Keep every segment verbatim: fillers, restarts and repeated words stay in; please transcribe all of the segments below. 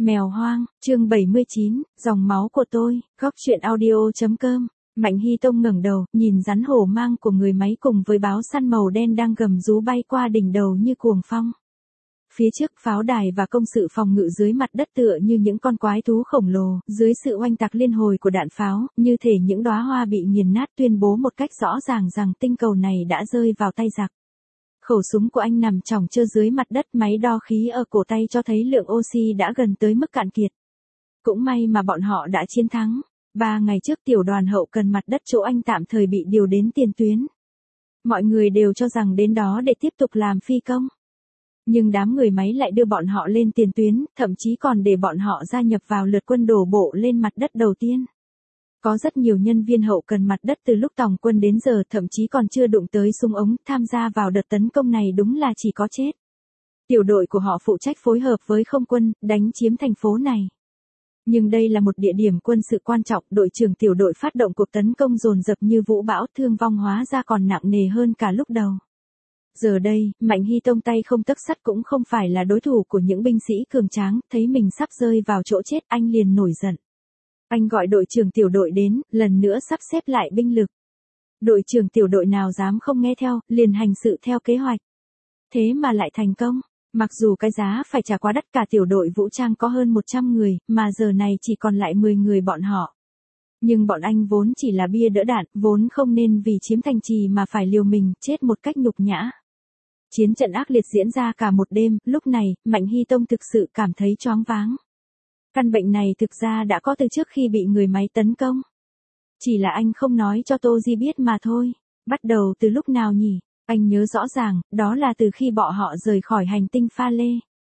Mèo hoang, chương bảy mươi chín, dòng máu của tôi, góc truyện audio.com. Mạnh Hy Tông ngẩng đầu, nhìn rắn hổ mang của người máy cùng với báo săn màu đen đang gầm rú bay qua đỉnh đầu như cuồng phong. Phía trước pháo đài và công sự phòng ngự dưới mặt đất tựa như những con quái thú khổng lồ, dưới sự oanh tạc liên hồi của đạn pháo, như thể những đóa hoa bị nghiền nát tuyên bố một cách rõ ràng rằng tinh cầu này đã rơi vào tay giặc. Khẩu súng của anh nằm chỏng chơ dưới mặt đất, máy đo khí ở cổ tay cho thấy lượng oxy đã gần tới mức cạn kiệt. Cũng may mà bọn họ đã chiến thắng. Ba ngày trước tiểu đoàn hậu cần mặt đất chỗ anh tạm thời bị điều đến tiền tuyến. Mọi người đều cho rằng đến đó để tiếp tục làm phi công. Nhưng đám người máy lại đưa bọn họ lên tiền tuyến, thậm chí còn để bọn họ gia nhập vào lượt quân đổ bộ lên mặt đất đầu tiên. Có rất nhiều nhân viên hậu cần mặt đất từ lúc tòng quân đến giờ thậm chí còn chưa đụng tới súng ống, tham gia vào đợt tấn công này đúng là chỉ có chết. Tiểu đội của họ phụ trách phối hợp với không quân, đánh chiếm thành phố này. Nhưng đây là một địa điểm quân sự quan trọng, đội trưởng tiểu đội phát động cuộc tấn công dồn dập như vũ bão, thương vong hóa ra còn nặng nề hơn cả lúc đầu. Giờ đây, Mạnh Hy Tông tay không tấc sắt cũng không phải là đối thủ của những binh sĩ cường tráng, thấy mình sắp rơi vào chỗ chết, anh liền nổi giận. Anh gọi đội trưởng tiểu đội đến, lần nữa sắp xếp lại binh lực. Đội trưởng tiểu đội nào dám không nghe theo, liền hành sự theo kế hoạch. Thế mà lại thành công. Mặc dù cái giá phải trả quá đắt, cả tiểu đội vũ trang có hơn một trăm người, mà giờ này chỉ còn lại mười người bọn họ. Nhưng bọn anh vốn chỉ là bia đỡ đạn, vốn không nên vì chiếm thành trì mà phải liều mình, chết một cách nhục nhã. Chiến trận ác liệt diễn ra cả một đêm, lúc này, Mạnh Hy Tông thực sự cảm thấy choáng váng. Căn bệnh này thực ra đã có từ trước khi bị người máy tấn công. Chỉ là anh không nói cho Tô Di biết mà thôi. Bắt đầu từ lúc nào nhỉ? Anh nhớ rõ ràng, đó là từ khi bọn họ rời khỏi hành tinh pha lê.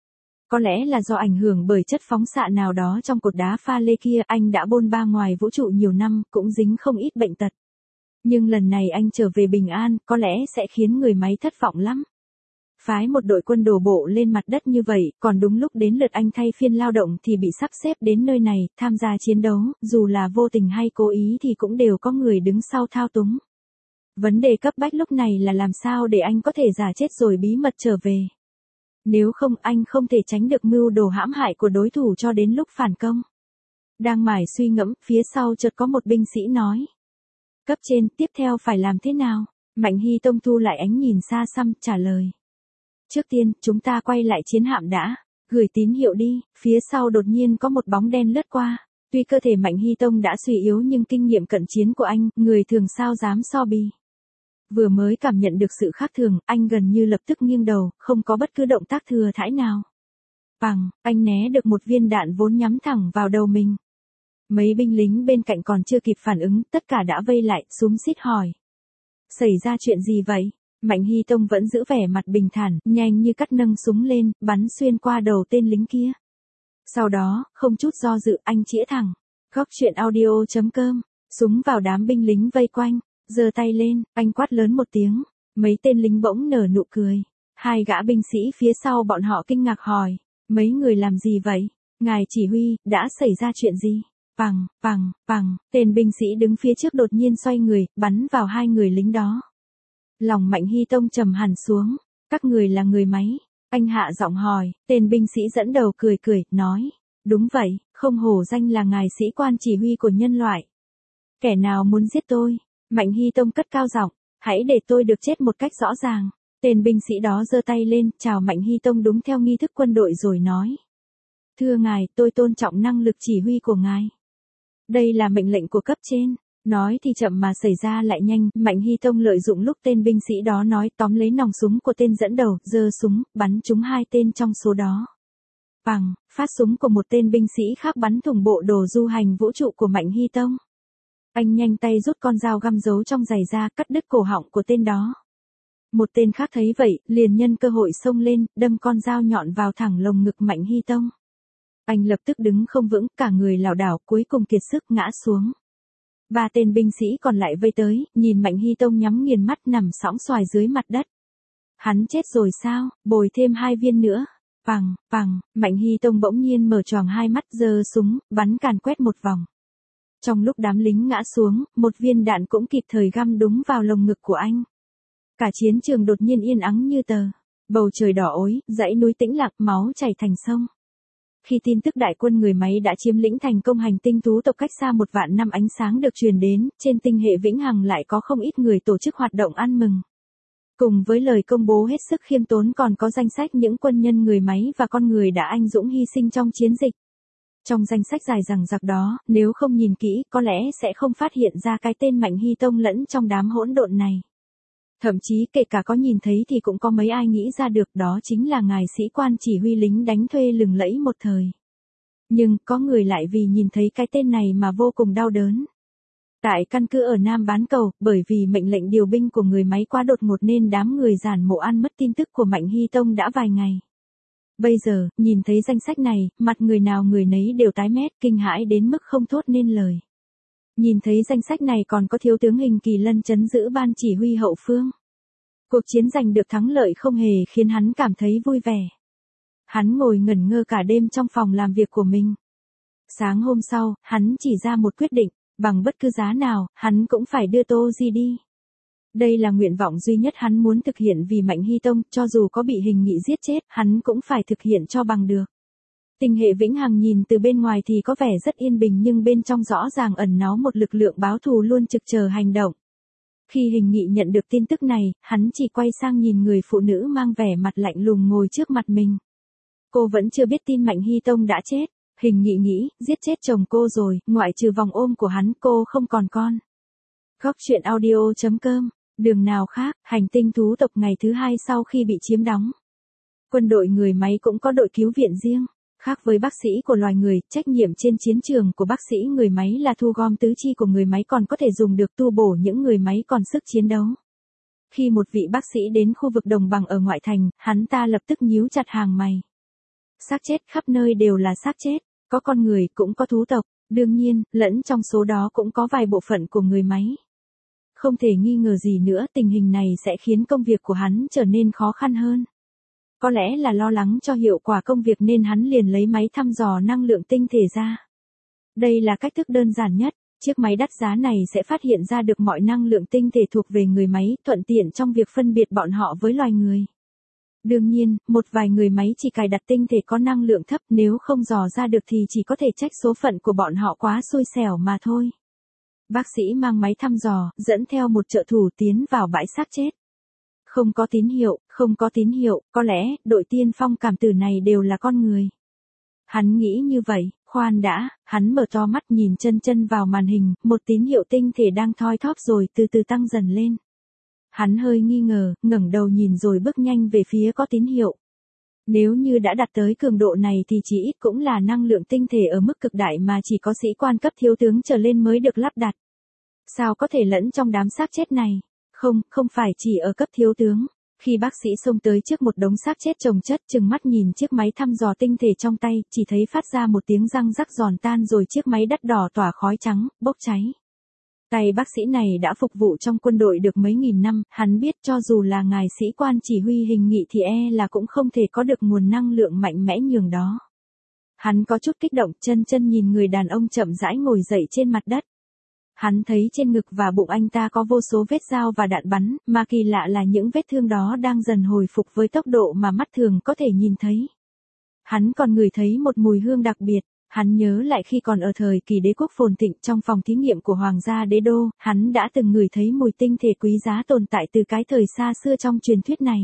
Có lẽ là do ảnh hưởng bởi chất phóng xạ nào đó trong cột đá pha lê kia, anh đã bôn ba ngoài vũ trụ nhiều năm, cũng dính không ít bệnh tật. Nhưng lần này anh trở về bình an, có lẽ sẽ khiến người máy thất vọng lắm. Phái một đội quân đổ bộ lên mặt đất như vậy, còn đúng lúc đến lượt anh thay phiên lao động thì bị sắp xếp đến nơi này, tham gia chiến đấu, dù là vô tình hay cố ý thì cũng đều có người đứng sau thao túng. Vấn đề cấp bách lúc này là làm sao để anh có thể giả chết rồi bí mật trở về. Nếu không, anh không thể tránh được mưu đồ hãm hại của đối thủ cho đến lúc phản công. Đang mải suy ngẫm, phía sau chợt có một binh sĩ nói. Cấp trên, tiếp theo phải làm thế nào? Mạnh Hy Tông thu lại ánh nhìn xa xăm, trả lời. Trước tiên, chúng ta quay lại chiến hạm đã. Gửi tín hiệu đi. Phía sau đột nhiên có một bóng đen lướt qua. Tuy cơ thể Mạnh Hy Tông đã suy yếu nhưng kinh nghiệm cận chiến của anh, người thường sao dám so bì. Vừa mới cảm nhận được sự khác thường, anh gần như lập tức nghiêng đầu, không có bất cứ động tác thừa thãi nào. Bằng, anh né được một viên đạn vốn nhắm thẳng vào đầu mình. Mấy binh lính bên cạnh còn chưa kịp phản ứng, tất cả đã vây lại, xúm xít hỏi. Xảy ra chuyện gì vậy? Mạnh Hy Tông vẫn giữ vẻ mặt bình thản, nhanh như cắt nâng súng lên, bắn xuyên qua đầu tên lính kia. Sau đó, không chút do dự, anh chĩa thẳng. Góc truyện audio.com, súng vào đám binh lính vây quanh, giơ tay lên, anh quát lớn một tiếng. Mấy tên lính bỗng nở nụ cười. Hai gã binh sĩ phía sau bọn họ kinh ngạc hỏi. Mấy người làm gì vậy? Ngài chỉ huy, đã xảy ra chuyện gì? Pằng, pằng, pằng, tên binh sĩ đứng phía trước đột nhiên xoay người, bắn vào hai người lính đó. Lòng Mạnh Hy Tông trầm hẳn xuống. Các người là người máy. Anh hạ giọng hỏi, tên binh sĩ dẫn đầu cười cười, nói. Đúng vậy, không hổ danh là ngài sĩ quan chỉ huy của nhân loại. Kẻ nào muốn giết tôi? Mạnh Hy Tông cất cao giọng, hãy để tôi được chết một cách rõ ràng. Tên binh sĩ đó giơ tay lên, chào Mạnh Hy Tông đúng theo nghi thức quân đội rồi nói. Thưa ngài, tôi tôn trọng năng lực chỉ huy của ngài. Đây là mệnh lệnh của cấp trên. Nói thì chậm mà xảy ra lại nhanh, Mạnh Hy Tông lợi dụng lúc tên binh sĩ đó nói, tóm lấy nòng súng của tên dẫn đầu, giơ súng, bắn trúng hai tên trong số đó. Bằng, phát súng của một tên binh sĩ khác bắn thủng bộ đồ du hành vũ trụ của Mạnh Hy Tông. Anh nhanh tay rút con dao găm giấu trong giày ra, cắt đứt cổ họng của tên đó. Một tên khác thấy vậy, liền nhân cơ hội xông lên, đâm con dao nhọn vào thẳng lồng ngực Mạnh Hy Tông. Anh lập tức đứng không vững, cả người lảo đảo, cuối cùng kiệt sức ngã xuống. Ba tên binh sĩ còn lại vây tới, nhìn Mạnh Hy Tông nhắm nghiền mắt nằm sõng xoài dưới mặt đất. Hắn chết rồi sao? Bồi thêm hai viên nữa. Pằng, pằng, Mạnh Hy Tông bỗng nhiên mở choàng hai mắt, giơ súng, bắn càn quét một vòng. Trong lúc đám lính ngã xuống, một viên đạn cũng kịp thời găm đúng vào lồng ngực của anh. Cả chiến trường đột nhiên yên ắng như tờ. Bầu trời đỏ ối, dãy núi tĩnh lặng, máu chảy thành sông. khi tin tức đại quân người máy đã chiếm lĩnh thành công hành tinh thú tộc cách xa một vạn năm ánh sáng được truyền đến, trên tinh hệ Vĩnh Hằng lại có không ít người tổ chức hoạt động ăn mừng. Cùng với lời công bố hết sức khiêm tốn còn có danh sách những quân nhân người máy và con người đã anh dũng hy sinh trong chiến dịch. Trong danh sách dài dằng dặc đó, nếu không nhìn kỹ, có lẽ sẽ không phát hiện ra cái tên Mạnh Hy Tông lẫn trong đám hỗn độn này. Thậm chí kể cả có nhìn thấy thì cũng có mấy ai nghĩ ra được đó chính là ngài sĩ quan chỉ huy lính đánh thuê lừng lẫy một thời. Nhưng, có người lại vì nhìn thấy cái tên này mà vô cùng đau đớn. Tại căn cứ ở Nam Bán Cầu, bởi vì mệnh lệnh điều binh của người máy quá đột ngột nên đám người giản mộ ăn mất tin tức của Mạnh Hy Tông đã vài ngày. Bây giờ, nhìn thấy danh sách này, mặt người nào người nấy đều tái mét, kinh hãi đến mức không thốt nên lời. Nhìn thấy danh sách này còn có thiếu tướng Hình Kỳ Lân trấn giữ ban chỉ huy hậu phương. Cuộc chiến giành được thắng lợi không hề khiến hắn cảm thấy vui vẻ. Hắn ngồi ngẩn ngơ cả đêm trong phòng làm việc của mình. Sáng hôm sau, hắn chỉ ra một quyết định, bằng bất cứ giá nào, hắn cũng phải đưa Tô Di đi. Đây là nguyện vọng duy nhất hắn muốn thực hiện vì Mạnh Hy Tông, cho dù có bị Hình Nghị giết chết, hắn cũng phải thực hiện cho bằng được. Tinh hệ Vĩnh Hằng nhìn từ bên ngoài thì có vẻ rất yên bình nhưng bên trong rõ ràng ẩn náu một lực lượng báo thù luôn trực chờ hành động. Khi Hình Nghị nhận được tin tức này, hắn chỉ quay sang nhìn người phụ nữ mang vẻ mặt lạnh lùng ngồi trước mặt mình. Cô vẫn chưa biết tin Mạnh Hy Tông đã chết. Hình Nghị nghĩ, giết chết chồng cô rồi, ngoại trừ vòng ôm của hắn, cô không còn con. Góc truyện audio chấm com, đường nào khác, hành tinh thú tộc ngày thứ hai sau khi bị chiếm đóng. Quân đội người máy cũng có đội cứu viện riêng. Khác với bác sĩ của loài người, trách nhiệm trên chiến trường của bác sĩ người máy là thu gom tứ chi của người máy còn có thể dùng được tu bổ những người máy còn sức chiến đấu. Khi một vị bác sĩ đến khu vực đồng bằng ở ngoại thành, hắn ta lập tức nhíu chặt hàng mày. Xác chết khắp nơi đều là xác chết, có con người cũng có thú tộc, đương nhiên, lẫn trong số đó cũng có vài bộ phận của người máy. Không thể nghi ngờ gì nữa tình hình này sẽ khiến công việc của hắn trở nên khó khăn hơn. Có lẽ là lo lắng cho hiệu quả công việc nên hắn liền lấy máy thăm dò năng lượng tinh thể ra. Đây là cách thức đơn giản nhất, chiếc máy đắt giá này sẽ phát hiện ra được mọi năng lượng tinh thể thuộc về người máy, thuận tiện trong việc phân biệt bọn họ với loài người. Đương nhiên, một vài người máy chỉ cài đặt tinh thể có năng lượng thấp, nếu không dò ra được thì chỉ có thể trách số phận của bọn họ quá xui xẻo mà thôi. Bác sĩ mang máy thăm dò, dẫn theo một trợ thủ tiến vào bãi xác chết. Không có tín hiệu, không có tín hiệu, có lẽ, đội tiên phong cảm tử này đều là con người. Hắn nghĩ như vậy, khoan đã, hắn mở to mắt nhìn chân chân vào màn hình, một tín hiệu tinh thể đang thoi thóp rồi từ từ tăng dần lên. Hắn hơi nghi ngờ, ngẩng đầu nhìn rồi bước nhanh về phía có tín hiệu. Nếu như đã đạt tới cường độ này thì chỉ ít cũng là năng lượng tinh thể ở mức cực đại mà chỉ có sĩ quan cấp thiếu tướng trở lên mới được lắp đặt. Sao có thể lẫn trong đám xác chết này? Không, không phải chỉ ở cấp thiếu tướng. Khi bác sĩ xông tới trước một đống xác chết chồng chất, trừng mắt nhìn chiếc máy thăm dò tinh thể trong tay, chỉ thấy phát ra một tiếng răng rắc giòn tan rồi chiếc máy đắt đỏ tỏa khói trắng, bốc cháy. Tay bác sĩ này đã phục vụ trong quân đội được mấy nghìn năm, hắn biết cho dù là ngài sĩ quan chỉ huy Hình Nghị thì e là cũng không thể có được nguồn năng lượng mạnh mẽ nhường đó. Hắn có chút kích động, chân chân nhìn người đàn ông chậm rãi ngồi dậy trên mặt đất. Hắn thấy trên ngực và bụng anh ta có vô số vết dao và đạn bắn, mà kỳ lạ là những vết thương đó đang dần hồi phục với tốc độ mà mắt thường có thể nhìn thấy. Hắn còn ngửi thấy một mùi hương đặc biệt. Hắn nhớ lại khi còn ở thời kỳ đế quốc phồn thịnh trong phòng thí nghiệm của Hoàng gia Đế Đô, hắn đã từng ngửi thấy mùi tinh thể quý giá tồn tại từ cái thời xa xưa trong truyền thuyết này.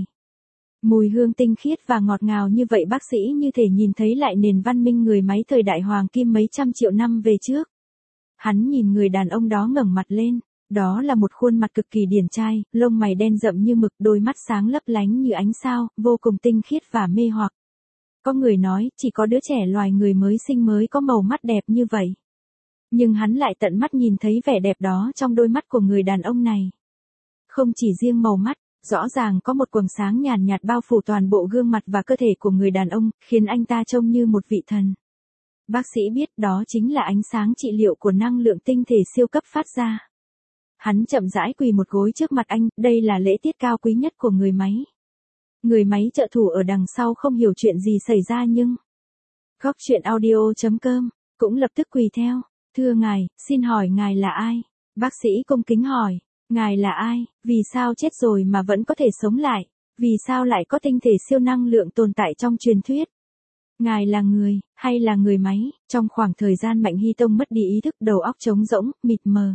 Mùi hương tinh khiết và ngọt ngào như vậy bác sĩ như thể nhìn thấy lại nền văn minh người máy thời đại hoàng kim mấy trăm triệu năm về trước. Hắn nhìn người đàn ông đó ngẩng mặt lên, đó là một khuôn mặt cực kỳ điển trai, lông mày đen rậm như mực, đôi mắt sáng lấp lánh như ánh sao, vô cùng tinh khiết và mê hoặc. Có người nói, chỉ có đứa trẻ loài người mới sinh mới có màu mắt đẹp như vậy. Nhưng hắn lại tận mắt nhìn thấy vẻ đẹp đó trong đôi mắt của người đàn ông này. Không chỉ riêng màu mắt, rõ ràng có một quầng sáng nhàn nhạt bao phủ toàn bộ gương mặt và cơ thể của người đàn ông, khiến anh ta trông như một vị thần. Bác sĩ biết đó chính là ánh sáng trị liệu của năng lượng tinh thể siêu cấp phát ra. Hắn chậm rãi quỳ một gối trước mặt anh, đây là lễ tiết cao quý nhất của người máy. Người máy trợ thủ ở đằng sau không hiểu chuyện gì xảy ra nhưng... Góc truyện audio chấm com cũng lập tức quỳ theo. Thưa ngài, xin hỏi ngài là ai? Bác sĩ cung kính hỏi. Ngài là ai? Vì sao chết rồi mà vẫn có thể sống lại? Vì sao lại có tinh thể siêu năng lượng tồn tại trong truyền thuyết? Ngài là người, hay là người máy? Trong khoảng thời gian Mạnh Hy Tông mất đi ý thức, đầu óc trống rỗng, mịt mờ.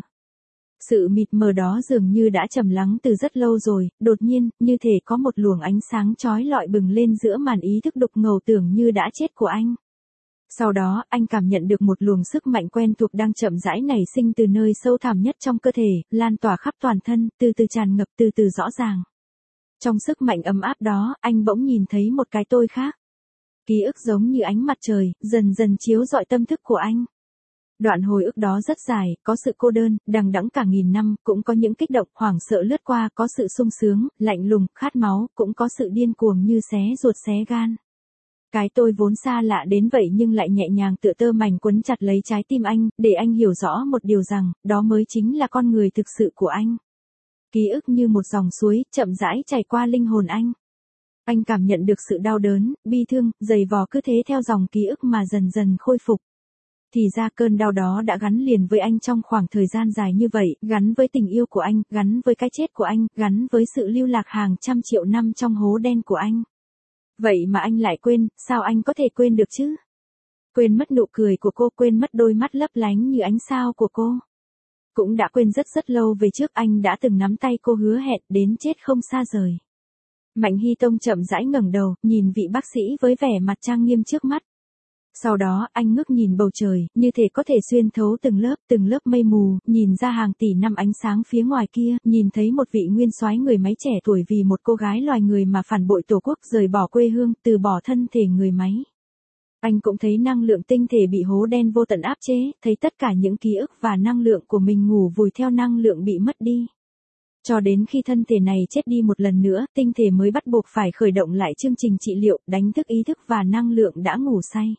Sự mịt mờ đó dường như đã trầm lắng từ rất lâu rồi, đột nhiên, như thể có một luồng ánh sáng chói lọi bừng lên giữa màn ý thức đục ngầu tưởng như đã chết của anh. Sau đó, anh cảm nhận được một luồng sức mạnh quen thuộc đang chậm rãi nảy sinh từ nơi sâu thẳm nhất trong cơ thể, lan tỏa khắp toàn thân, từ từ tràn ngập, từ từ rõ ràng. Trong sức mạnh ấm áp đó, anh bỗng nhìn thấy một cái tôi khác. Ký ức giống như ánh mặt trời, dần dần chiếu rọi tâm thức của anh. Đoạn hồi ức đó rất dài, có sự cô đơn, đằng đẵng cả nghìn năm, cũng có những kích động, hoảng sợ lướt qua, có sự sung sướng, lạnh lùng, khát máu, cũng có sự điên cuồng như xé ruột xé gan. Cái tôi vốn xa lạ đến vậy nhưng lại nhẹ nhàng tựa tơ mảnh quấn chặt lấy trái tim anh, để anh hiểu rõ một điều rằng, đó mới chính là con người thực sự của anh. Ký ức như một dòng suối, chậm rãi chảy qua linh hồn anh. Anh cảm nhận được sự đau đớn, bi thương, dày vò cứ thế theo dòng ký ức mà dần dần khôi phục. Thì ra cơn đau đó đã gắn liền với anh trong khoảng thời gian dài như vậy, gắn với tình yêu của anh, gắn với cái chết của anh, gắn với sự lưu lạc hàng trăm triệu năm trong hố đen của anh. Vậy mà anh lại quên, sao anh có thể quên được chứ? Quên mất nụ cười của cô, quên mất đôi mắt lấp lánh như ánh sao của cô. Cũng đã quên rất rất lâu về trước anh đã từng nắm tay cô hứa hẹn đến chết không xa rời. Mạnh Hy Tông chậm rãi ngẩng đầu, nhìn vị bác sĩ với vẻ mặt trang nghiêm trước mắt. Sau đó, anh ngước nhìn bầu trời, như thể có thể xuyên thấu từng lớp, từng lớp mây mù, nhìn ra hàng tỷ năm ánh sáng phía ngoài kia, nhìn thấy một vị nguyên soái người máy trẻ tuổi vì một cô gái loài người mà phản bội tổ quốc, rời bỏ quê hương, từ bỏ thân thể người máy. Anh cũng thấy năng lượng tinh thể bị hố đen vô tận áp chế, thấy tất cả những ký ức và năng lượng của mình ngủ vùi theo năng lượng bị mất đi. Cho đến khi thân thể này chết đi một lần nữa, tinh thể mới bắt buộc phải khởi động lại chương trình trị liệu, đánh thức ý thức và năng lượng đã ngủ say.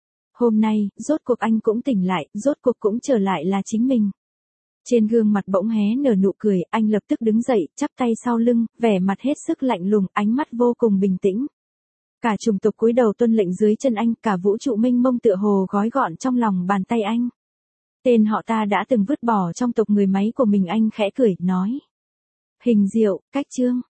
Hôm nay, rốt cuộc anh cũng tỉnh lại, rốt cuộc cũng trở lại là chính mình. Trên gương mặt bỗng hé nở nụ cười, anh lập tức đứng dậy, chắp tay sau lưng, vẻ mặt hết sức lạnh lùng, ánh mắt vô cùng bình tĩnh. Cả chủng tộc cúi đầu tuân lệnh dưới chân anh, cả vũ trụ mênh mông tựa hồ gói gọn trong lòng bàn tay anh. Tên họ ta đã từng vứt bỏ trong tộc người máy của mình, anh khẽ cười, nói. Hình diệu, cách chương.